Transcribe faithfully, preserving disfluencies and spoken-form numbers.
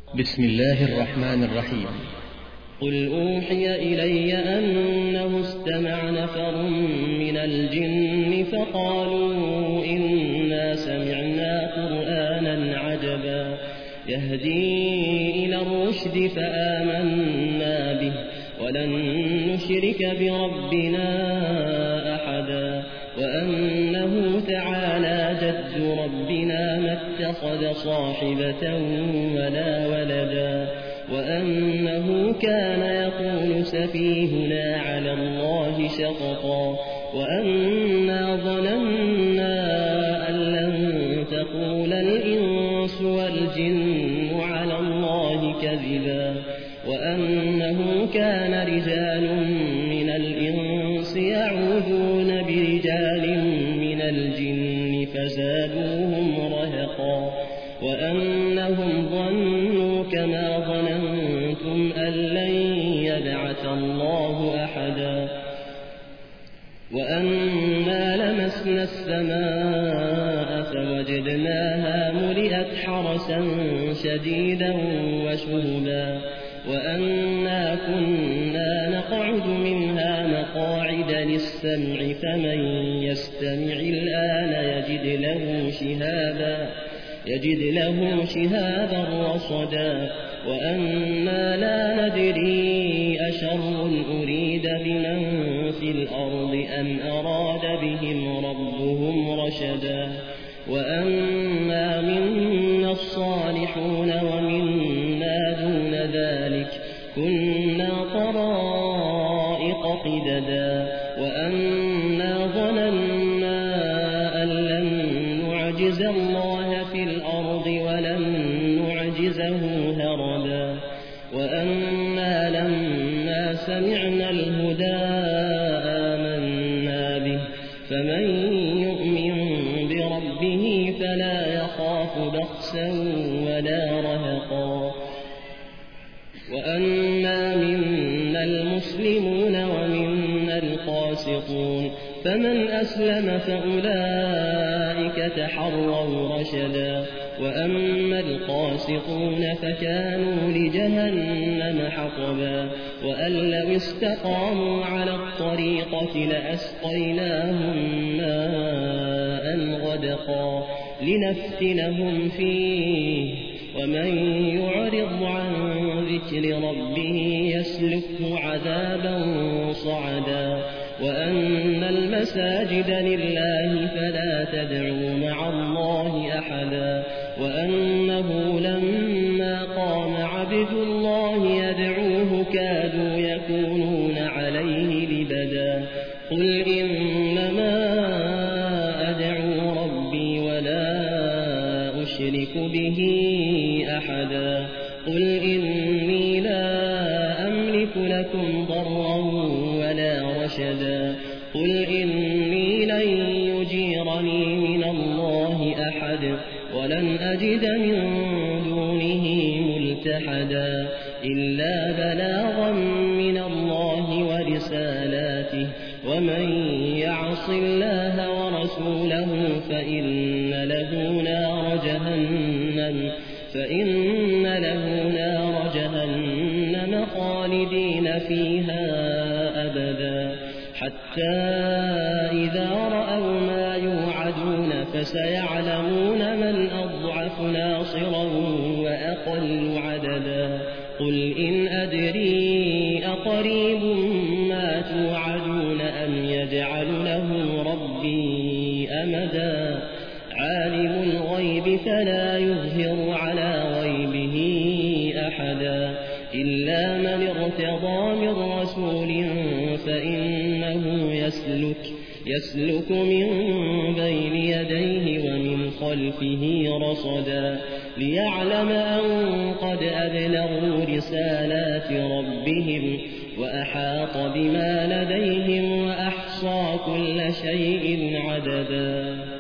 بسم الله الرحمن الرحيم. قل أوحي إلي أنه استمع نفر من الجن فقالوا إنا سمعنا قرآنا عجبا يهدي إلى الرشد فآمنا به ولن نشرك بربنا أحدا وأنه تعالى جد ربنا ما اتخذ صاحبة ولا ولدا وأنه كان يقول سفيهنا على الله شططا وأنا ظننا أن لن تقول الإنس والجن على الله كذبا وأنه كان رجال من الإنس يعوذون برجال من الجن فزادوهم رهقا وأنهم ظنوا كما ظننتم أن لن يبعث الله أحدا وأنا لمسنا السماء فوجدناها ملئت حرسا شديدا وشهبا وأنا كنا نقعد منها مقاعد للسمع فمن يستمع الآن يجد له شهابا يجد له شهابا رصدا وأنا لا ندري أشر أريد بمن في الأرض أم أراد بهم ربهم رشدا وأنا منا الصالحون ومنا دون ذلك كنا طرائق قددا وأنا ظننا أن لن نعجز الله في الأرض ولن نعجزه هربا وأنا لما سمعنا الهدى آمنا به فمن يؤمن بربه فلا يخاف بخسا ولا رهقا وأنا منا المسلمون ومنا القاسطون فمن أسلم فأولئك تحروا رشدا وأما القاسطون فكانوا لجهنم حطبا وأن لو استقاموا على الطريقة لأسقيناهم ماء غدقا لنفتنهم فيه ومن يعرض عن ذكر ربه يسلكه عذابا صعدا وأن المساجد لله فلا تدعوا مع الله أحدا وأنه لما قام عبد الله يدعوه كادوا يكونون عليه لبدا قل إنما أدعو ربي ولا أشرك به أحدا قل إني لا أملك لكم ضرا ولا رشدا قل إني لن يجيرني من الله أحد ولن أجد من دونه ملتحدا إلا بلاغا من الله ورسالاته ومن يعص الله ورسوله فإن له نار جهنم فإن له نار جهنم خالدين فيها أبدا حتى إذا رأوا ما يوعدون فسيعلمون من أضعف ناصرا وأقل عددا قل إن أدري أقريب ما توعدون أم يجعل له ربي أمدا عالم الغيب فلا يظهر على غيبه أحدا إلا من ارتضى من رسول فإنه يسلك يسلك من بين يديه ومن خلفه رصدا ليعلم أن قد أبلغوا رسالات ربهم وأحاط بما لديهم وأحصى كل شيء عددا.